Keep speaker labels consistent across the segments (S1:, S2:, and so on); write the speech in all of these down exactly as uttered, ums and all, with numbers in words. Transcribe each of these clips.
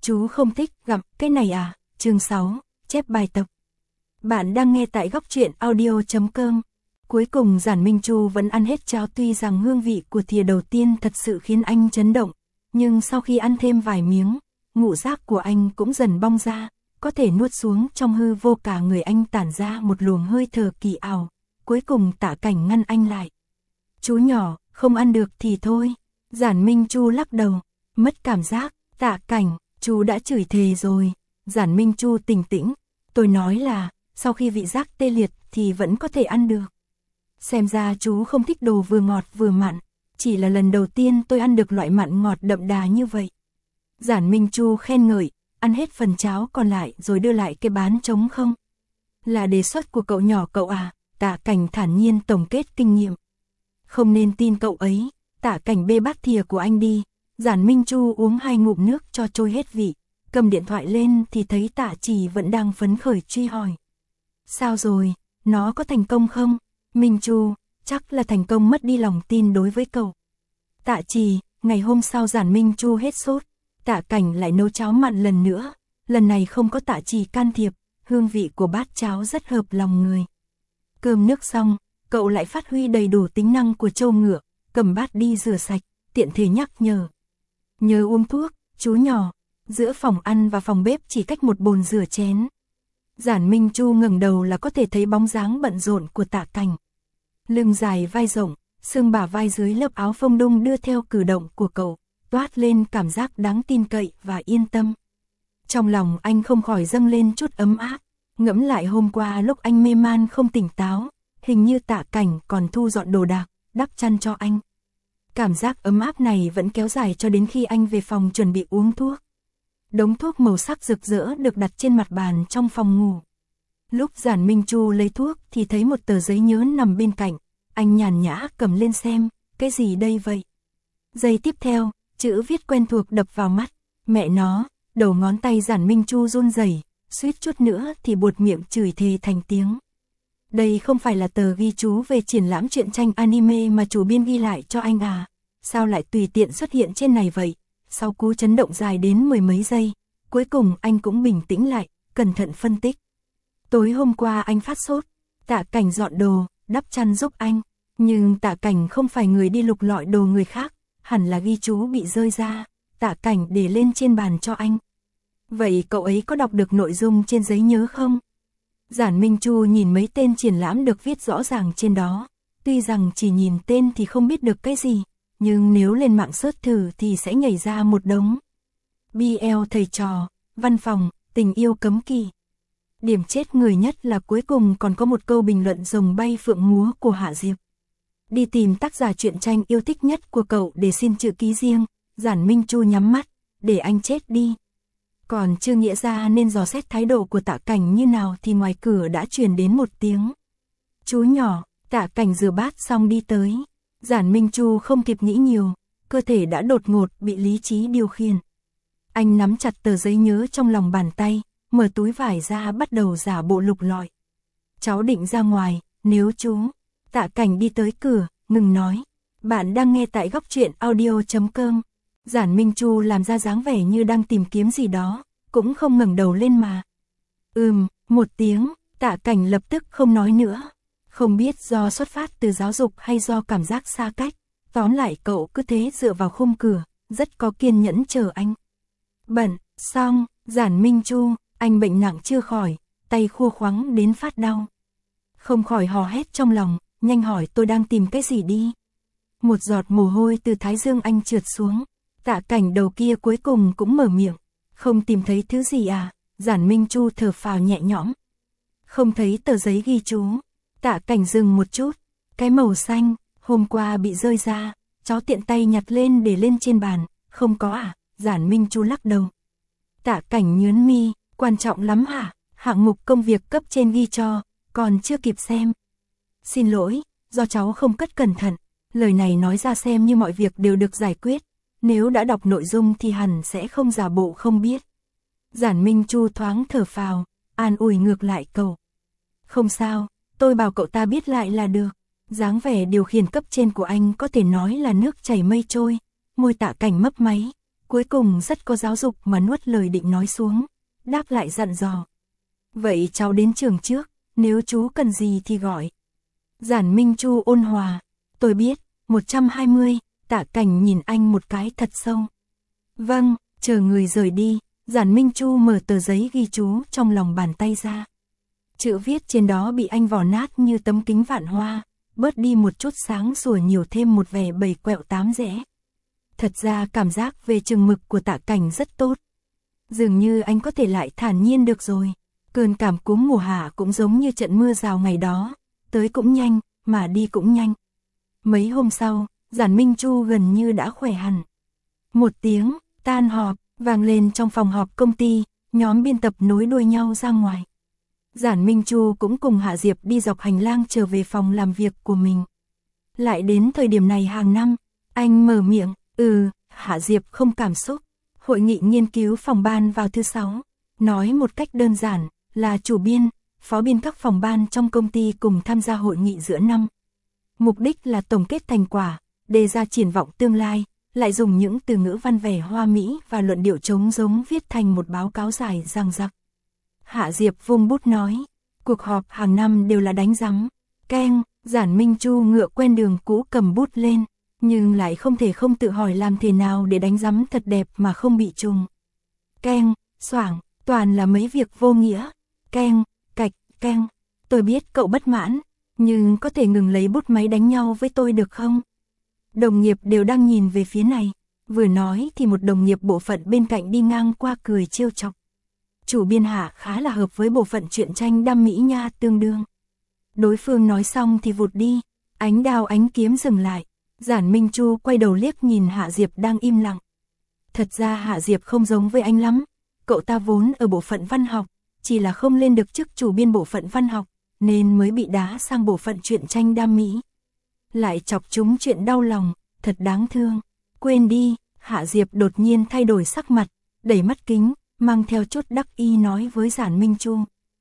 S1: Chú không thích gặm cái này à? Chương sáu, chép bài tập. Bạn đang nghe tại góc truyện audio chấm com. Cuối cùng Giản Minh Chu vẫn ăn hết cháo, tuy rằng hương vị của thìa đầu tiên thật sự khiến anh chấn động, nhưng sau khi ăn thêm vài miếng, ngũ giác của anh cũng dần bong ra, có thể nuốt xuống, trong hư vô cả người anh tản ra một luồng hơi thở kỳ ảo. Cuối cùng Tạ Cảnh ngăn anh lại. Chú nhỏ, không ăn được thì thôi. Giản Minh Chu lắc đầu, mất cảm giác. Tạ Cảnh, chú đã chửi thề rồi. Giản Minh Chu tỉnh tĩnh, tôi nói là, sau khi vị giác tê liệt thì vẫn có thể ăn được. Xem ra chú không thích đồ vừa ngọt vừa mặn, chỉ là lần đầu tiên tôi ăn được loại mặn ngọt đậm đà như vậy. Giản Minh Chu khen ngợi, ăn hết phần cháo còn lại rồi đưa lại cái bán trống không. Là đề xuất của cậu nhỏ cậu à? Tạ Cảnh thản nhiên tổng kết kinh nghiệm. Không nên tin cậu ấy. Tạ Cảnh bê bát thìa của anh đi. Giản Minh Chu uống hai ngụm nước cho trôi hết vị, cầm điện thoại lên thì thấy Tạ Trì vẫn đang phấn khởi truy hỏi. Sao rồi, nó có thành công không? Minh Chu, chắc là thành công, mất đi lòng tin đối với cậu. Tạ Trì, ngày hôm sau Giản Minh Chu hết sốt, Tạ Cảnh lại nấu cháo mặn lần nữa, lần này không có Tạ Trì can thiệp, hương vị của bát cháo rất hợp lòng người. Cơm nước xong, cậu lại phát huy đầy đủ tính năng của trâu ngựa, cầm bát đi rửa sạch, tiện thể nhắc nhở. Nhớ uống thuốc, chú nhỏ. Giữa phòng ăn và phòng bếp chỉ cách một bồn rửa chén. Giản Minh Chu ngẩng đầu là có thể thấy bóng dáng bận rộn của Tạ Cảnh. Lưng dài vai rộng, xương bả vai dưới lớp áo phông đung đưa theo cử động của cậu, toát lên cảm giác đáng tin cậy và yên tâm. Trong lòng anh không khỏi dâng lên chút ấm áp, ngẫm lại hôm qua lúc anh mê man không tỉnh táo, hình như Tạ Cảnh còn thu dọn đồ đạc, đắp chăn cho anh. Cảm giác ấm áp này vẫn kéo dài cho đến khi anh về phòng chuẩn bị uống thuốc. Đống thuốc màu sắc rực rỡ được đặt trên mặt bàn trong phòng ngủ. Lúc Giản Minh Chu lấy thuốc thì thấy một tờ giấy nhớ nằm bên cạnh, anh nhàn nhã cầm lên xem, cái gì đây vậy? Giây tiếp theo, chữ viết quen thuộc đập vào mắt, mẹ nó, đầu ngón tay Giản Minh Chu run rẩy, suýt chút nữa thì buột miệng chửi thề thành tiếng. Đây không phải là tờ ghi chú về triển lãm truyện tranh anime mà chủ biên ghi lại cho anh à? Sao lại tùy tiện xuất hiện trên này vậy? Sau cú chấn động dài đến mười mấy giây, cuối cùng anh cũng bình tĩnh lại, cẩn thận phân tích. Tối hôm qua anh phát sốt, Tạ Cảnh dọn đồ, đắp chăn giúp anh, nhưng Tạ Cảnh không phải người đi lục lọi đồ người khác, hẳn là ghi chú bị rơi ra, Tạ Cảnh để lên trên bàn cho anh. Vậy cậu ấy có đọc được nội dung trên giấy nhớ không? Giản Minh Chu nhìn mấy tên triển lãm được viết rõ ràng trên đó, tuy rằng chỉ nhìn tên thì không biết được cái gì, nhưng nếu lên mạng search thử thì sẽ nhảy ra một đống. bê lờ thầy trò, văn phòng, tình yêu cấm kỵ. Điểm chết người nhất là cuối cùng còn có một câu bình luận rồng bay phượng múa của Hạ Diệp. Đi tìm tác giả truyện tranh yêu thích nhất của cậu để xin chữ ký riêng. Giản Minh Chu nhắm mắt, để anh chết đi. Còn chưa nghĩa ra nên dò xét thái độ của Tạ Cảnh như nào thì ngoài cửa đã truyền đến một tiếng. Chú nhỏ. Tạ Cảnh rửa bát xong đi tới. Giản Minh Chu không kịp nghĩ nhiều, cơ thể đã đột ngột bị lý trí điều khiển. Anh nắm chặt tờ giấy nhớ trong lòng bàn tay, mở túi vải ra bắt đầu giả bộ lục lọi. Cháu định ra ngoài, nếu chú. Tạ Cảnh đi tới cửa, ngừng nói. Bạn đang nghe tại góc truyện audio chấm com. Giản Minh Chu làm ra dáng vẻ như đang tìm kiếm gì đó, cũng không ngẩng đầu lên mà. Ừm, một tiếng, Tạ Cảnh lập tức không nói nữa. Không biết do xuất phát từ giáo dục hay do cảm giác xa cách, tóm lại cậu cứ thế dựa vào khung cửa, rất có kiên nhẫn chờ anh. Bận, xong, Giản Minh Chu, anh bệnh nặng chưa khỏi, tay khua khoắng đến phát đau. Không khỏi hò hét trong lòng, nhanh hỏi tôi đang tìm cái gì đi. Một giọt mồ hôi từ thái dương anh trượt xuống, Tạ Cảnh đầu kia cuối cùng cũng mở miệng. Không tìm thấy thứ gì à? Giản Minh Chu thở phào nhẹ nhõm. Không thấy tờ giấy ghi chú. Tạ Cảnh dừng một chút, cái màu xanh, hôm qua bị rơi ra, cháu tiện tay nhặt lên để lên trên bàn, không có à? Giản Minh Chu lắc đầu. Tạ Cảnh nhướng mi, quan trọng lắm hả? Hạng mục công việc cấp trên ghi cho, còn chưa kịp xem. Xin lỗi, do cháu không cất cẩn thận, lời này nói ra xem như mọi việc đều được giải quyết, nếu đã đọc nội dung thì hẳn sẽ không giả bộ không biết. Giản Minh Chu thoáng thở phào, an ủi ngược lại cậu. Không sao. Tôi bảo cậu ta biết lại là được. Dáng vẻ điều khiển cấp trên của anh có thể nói là nước chảy mây trôi. Môi Tạ Cảnh mấp máy. cuối cùng rất có giáo dục mà nuốt lời định nói xuống, đáp lại dặn dò. Vậy cháu đến trường trước, nếu chú cần gì thì gọi. Giản Minh Chu ôn hòa, tôi biết, một trăm hai mươi, Tạ Cảnh nhìn anh một cái thật sâu. Vâng, chờ người rời đi, Giản Minh Chu mở tờ giấy ghi chú trong lòng bàn tay ra. Chữ viết trên đó bị anh vò nát như tấm kính vạn hoa, bớt đi một chút sáng sủa nhiều thêm một vẻ bảy quẹo tám rẽ. Thật ra cảm giác về chừng mực của Tạ Cảnh rất tốt. Dường như anh có thể lại thản nhiên được rồi. Cơn cảm cúm mùa hạ cũng giống như trận mưa rào ngày đó, tới cũng nhanh, mà đi cũng nhanh. Mấy hôm sau, Giản Minh Chu gần như đã khỏe hẳn. Một tiếng, tan họp, vang lên trong phòng họp công ty, nhóm biên tập nối đuôi nhau ra ngoài. Giản Minh Chu cũng cùng Hạ Diệp đi dọc hành lang trở về phòng làm việc của mình. Lại đến thời điểm này hàng năm, anh mở miệng, ừ, Hạ Diệp không cảm xúc. Hội nghị nghiên cứu phòng ban vào thứ sáu, nói một cách đơn giản, là chủ biên, phó biên các phòng ban trong công ty cùng tham gia hội nghị giữa năm. Mục đích là tổng kết thành quả, đề ra triển vọng tương lai, lại dùng những từ ngữ văn vẻ hoa mỹ và luận điệu trống giống viết thành một báo cáo dài dằng dặc. Hạ Diệp vung bút nói, cuộc họp hàng năm đều là đánh rắm. Keng, Giản Minh Chu ngựa quen đường cũ cầm bút lên, nhưng lại không thể không tự hỏi làm thế nào để đánh rắm thật đẹp mà không bị trùng. Keng, xoảng, toàn là mấy việc vô nghĩa. Keng, cạch, keng, tôi biết cậu bất mãn, nhưng có thể ngừng lấy bút máy đánh nhau với tôi được không? Đồng nghiệp đều đang nhìn về phía này, vừa nói thì một đồng nghiệp bộ phận bên cạnh đi ngang qua cười trêu chọc. Chủ biên Hạ khá là hợp với bộ phận truyện tranh đam mỹ nha tương đương. Đối phương nói xong thì vụt đi, ánh đao ánh kiếm dừng lại. Giản Minh Chu quay đầu liếc nhìn Hạ Diệp đang im lặng. Thật ra Hạ Diệp không giống với anh lắm, cậu ta vốn ở bộ phận văn học, chỉ là không lên được chức chủ biên bộ phận văn học, nên mới bị đá sang bộ phận truyện tranh đam mỹ. Lại chọc chúng chuyện đau lòng, thật đáng thương. Quên đi, Hạ Diệp đột nhiên thay đổi sắc mặt, đẩy mắt kính, mang theo chút đắc ý nói với Giản Minh Chu.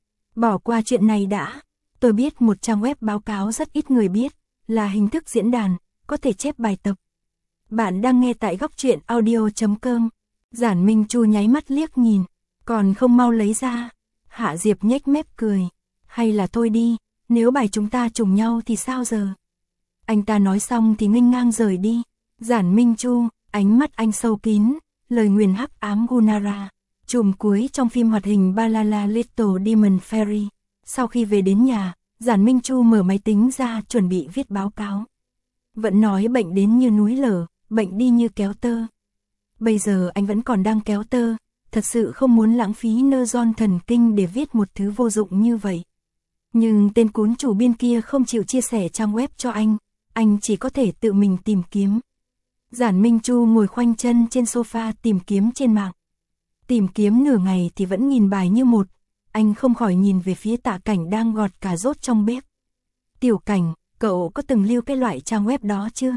S1: Bỏ qua chuyện này đã, tôi biết một trang web báo cáo rất ít người biết, là hình thức diễn đàn, có thể chép bài tập. Bạn đang nghe tại góc truyện audio chấm com. Giản Minh Chu nháy mắt liếc nhìn, còn không mau lấy ra. Hạ Diệp nhếch mép cười, hay là thôi đi, nếu bài chúng ta trùng nhau thì sao giờ? Anh ta nói xong thì nghênh ngang rời đi. Giản Minh Chu, ánh mắt anh sâu kín, lời nguyền hắc ám Gunara, chùm cuối trong phim hoạt hình Balala Little Demon Fairy. Sau khi về đến nhà, Giản Minh Chu mở máy tính ra chuẩn bị viết báo cáo. Vẫn nói bệnh đến như núi lở, bệnh đi như kéo tơ. Bây giờ anh vẫn còn đang kéo tơ, thật sự không muốn lãng phí neuron thần kinh để viết một thứ vô dụng như vậy. Nhưng tên cuốn chủ biên kia không chịu chia sẻ trang web cho anh, anh chỉ có thể tự mình tìm kiếm. Giản Minh Chu ngồi khoanh chân trên sofa tìm kiếm trên mạng. Tìm kiếm nửa ngày thì vẫn nghìn bài như một, anh không khỏi nhìn về phía Tạ Cảnh đang gọt cà rốt trong bếp. Tiểu Cảnh, cậu có từng lưu cái loại trang web đó chưa?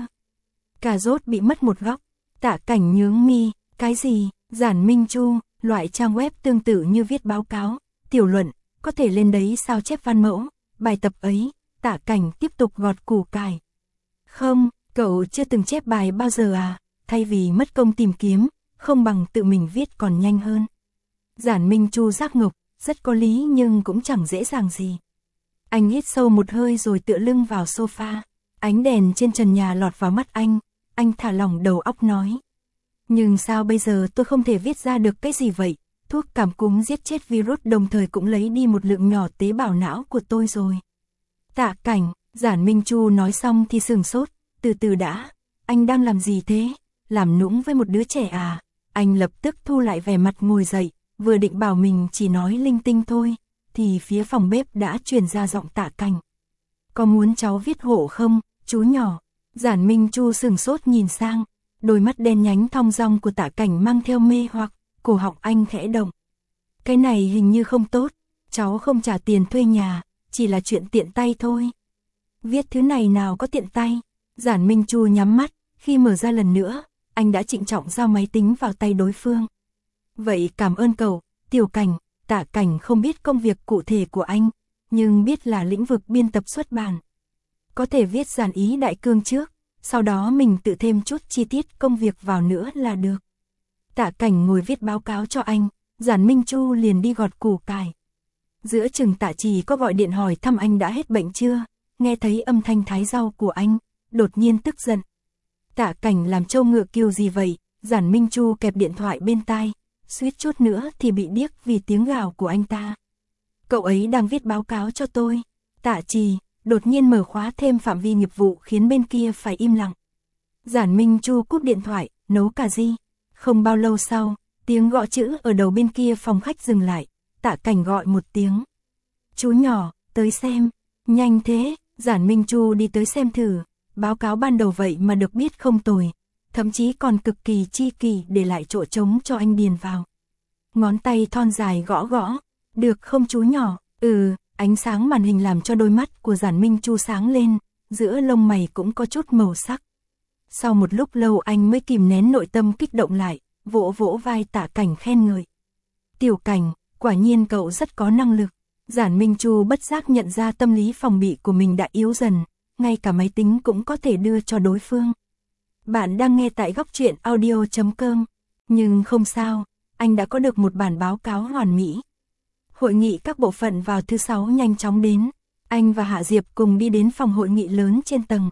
S1: Cà rốt bị mất một góc. Tạ Cảnh nhướng mi, cái gì? Giản Minh Chu, loại trang web tương tự như viết báo cáo, tiểu luận, có thể lên đấy sao chép văn mẫu, bài tập ấy. Tạ Cảnh tiếp tục gọt củ cải. Không, cậu chưa từng chép bài bao giờ à? Thay vì mất công tìm kiếm, không bằng tự mình viết còn nhanh hơn. Giản Minh Chu giác ngục, rất có lý nhưng cũng chẳng dễ dàng gì. Anh hít sâu một hơi rồi tựa lưng vào sofa. Ánh đèn trên trần nhà lọt vào mắt anh. Anh thả lỏng đầu óc nói. Nhưng sao bây giờ tôi không thể viết ra được cái gì vậy? Thuốc cảm cúm giết chết virus đồng thời cũng lấy đi một lượng nhỏ tế bào não của tôi rồi. Tạ Cảnh, Giản Minh Chu nói xong thì sửng sốt. Từ từ đã, anh đang làm gì thế? Làm nũng với một đứa trẻ à? Anh lập tức thu lại vẻ mặt ngồi dậy, vừa định bảo mình chỉ nói linh tinh thôi, thì phía phòng bếp đã truyền ra giọng Tạ Cảnh. Có muốn cháu viết hộ không, chú nhỏ? Giản Minh Chu sửng sốt nhìn sang, đôi mắt đen nhánh thong dong của Tạ Cảnh mang theo mê hoặc, cổ họng anh khẽ động. Cái này hình như không tốt, cháu không trả tiền thuê nhà, chỉ là chuyện tiện tay thôi. Viết thứ này nào có tiện tay? Giản Minh Chu nhắm mắt, khi mở ra lần nữa, anh đã trịnh trọng giao máy tính vào tay đối phương. Vậy cảm ơn cậu, Tiểu Cảnh. Tạ Cảnh không biết công việc cụ thể của anh, nhưng biết là lĩnh vực biên tập xuất bản. Có thể viết giản ý đại cương trước, sau đó mình tự thêm chút chi tiết công việc vào nữa là được. Tạ Cảnh ngồi viết báo cáo cho anh, Giản Minh Chu liền đi gọt củ cải. Giữa chừng Tạ Trì có gọi điện hỏi thăm anh đã hết bệnh chưa, nghe thấy âm thanh thái rau của anh, đột nhiên tức giận. Tạ Cảnh làm trâu ngựa kêu gì vậy? Giản Minh Chu kẹp điện thoại bên tai, suýt chút nữa thì bị điếc vì tiếng gào của anh ta. Cậu ấy đang viết báo cáo cho tôi. Tạ Trì đột nhiên mở khóa thêm phạm vi nghiệp vụ khiến bên kia phải im lặng. Giản Minh Chu cúp điện thoại, nấu cà ri. Không bao lâu sau, tiếng gõ chữ ở đầu bên kia phòng khách dừng lại. Tạ Cảnh gọi một tiếng. Chú nhỏ, tới xem. Nhanh thế, Giản Minh Chu đi tới xem thử. Báo cáo ban đầu vậy mà được biết không tồi. Thậm chí còn cực kỳ chi kỳ để lại chỗ trống cho anh điền vào. Ngón tay thon dài gõ gõ. Được không chú nhỏ? Ừ, ánh sáng màn hình làm cho đôi mắt của Giản Minh Chu sáng lên, giữa lông mày cũng có chút màu sắc. Sau một lúc lâu anh mới kìm nén nội tâm kích động lại, vỗ vỗ vai Tạ Cảnh khen ngợi. Tiểu Cảnh, quả nhiên cậu rất có năng lực. Giản Minh Chu bất giác nhận ra tâm lý phòng bị của mình đã yếu dần, ngay cả máy tính cũng có thể đưa cho đối phương. Bạn đang nghe tại góc truyện audio chấm com, nhưng không sao, anh đã có được một bản báo cáo hoàn mỹ. Hội nghị các bộ phận vào thứ sáu nhanh chóng đến, anh và Hạ Diệp cùng đi đến phòng hội nghị lớn trên tầng.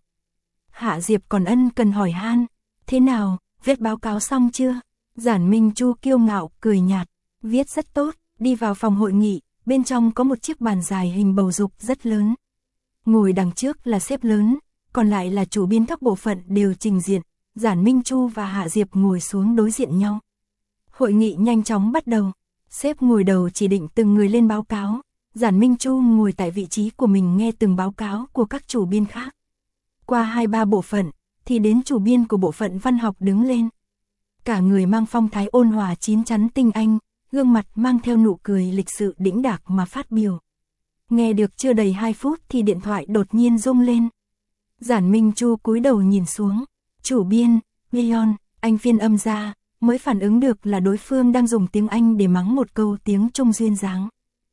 S1: Hạ Diệp còn ân cần hỏi han, thế nào, viết báo cáo xong chưa? Giản Minh Chu kiêu ngạo, cười nhạt, viết rất tốt. Đi vào phòng hội nghị, bên trong có một chiếc bàn dài hình bầu dục rất lớn. Ngồi đằng trước là sếp lớn, còn lại là chủ biên các bộ phận đều trình diện. Giản Minh Chu và Hạ Diệp ngồi xuống đối diện nhau. Hội nghị nhanh chóng bắt đầu. Sếp ngồi đầu chỉ định từng người lên báo cáo. Giản Minh Chu ngồi tại vị trí của mình nghe từng báo cáo của các chủ biên khác. Qua hai ba bộ phận, thì đến chủ biên của bộ phận văn học đứng lên. Cả người mang phong thái ôn hòa chín chắn tinh anh, gương mặt mang theo nụ cười lịch sự đĩnh đạc mà phát biểu. Nghe được chưa đầy hai phút thì điện thoại đột nhiên rung lên. Giản Minh Chu cúi đầu nhìn xuống. Chủ biên, Leon, anh phiên âm ra, mới phản ứng được là đối phương đang dùng tiếng Anh để mắng một câu tiếng Trung duyên dáng.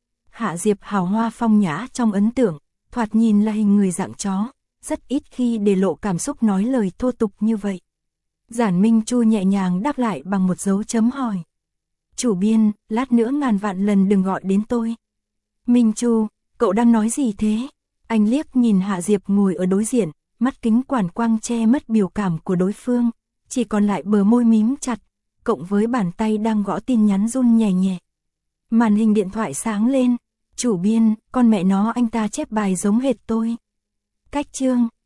S1: Hạ Diệp hào hoa phong nhã trong ấn tượng, thoạt nhìn là hình người dạng chó, rất ít khi để lộ cảm xúc nói lời thô tục như vậy. Giản Minh Chu nhẹ nhàng đáp lại bằng một dấu chấm hỏi. Chủ biên, lát nữa ngàn vạn lần đừng gọi đến tôi. Minh Chu, cậu đang nói gì thế? Anh liếc nhìn Hạ Diệp ngồi ở đối diện, mắt kính quản quang che mất biểu cảm của đối phương, chỉ còn lại bờ môi mím chặt, cộng với bàn tay đang gõ tin nhắn run nhẹ nhẹ. Màn hình điện thoại sáng lên. Chủ biên, con mẹ nó anh ta chép bài giống hệt tôi. Cách chương,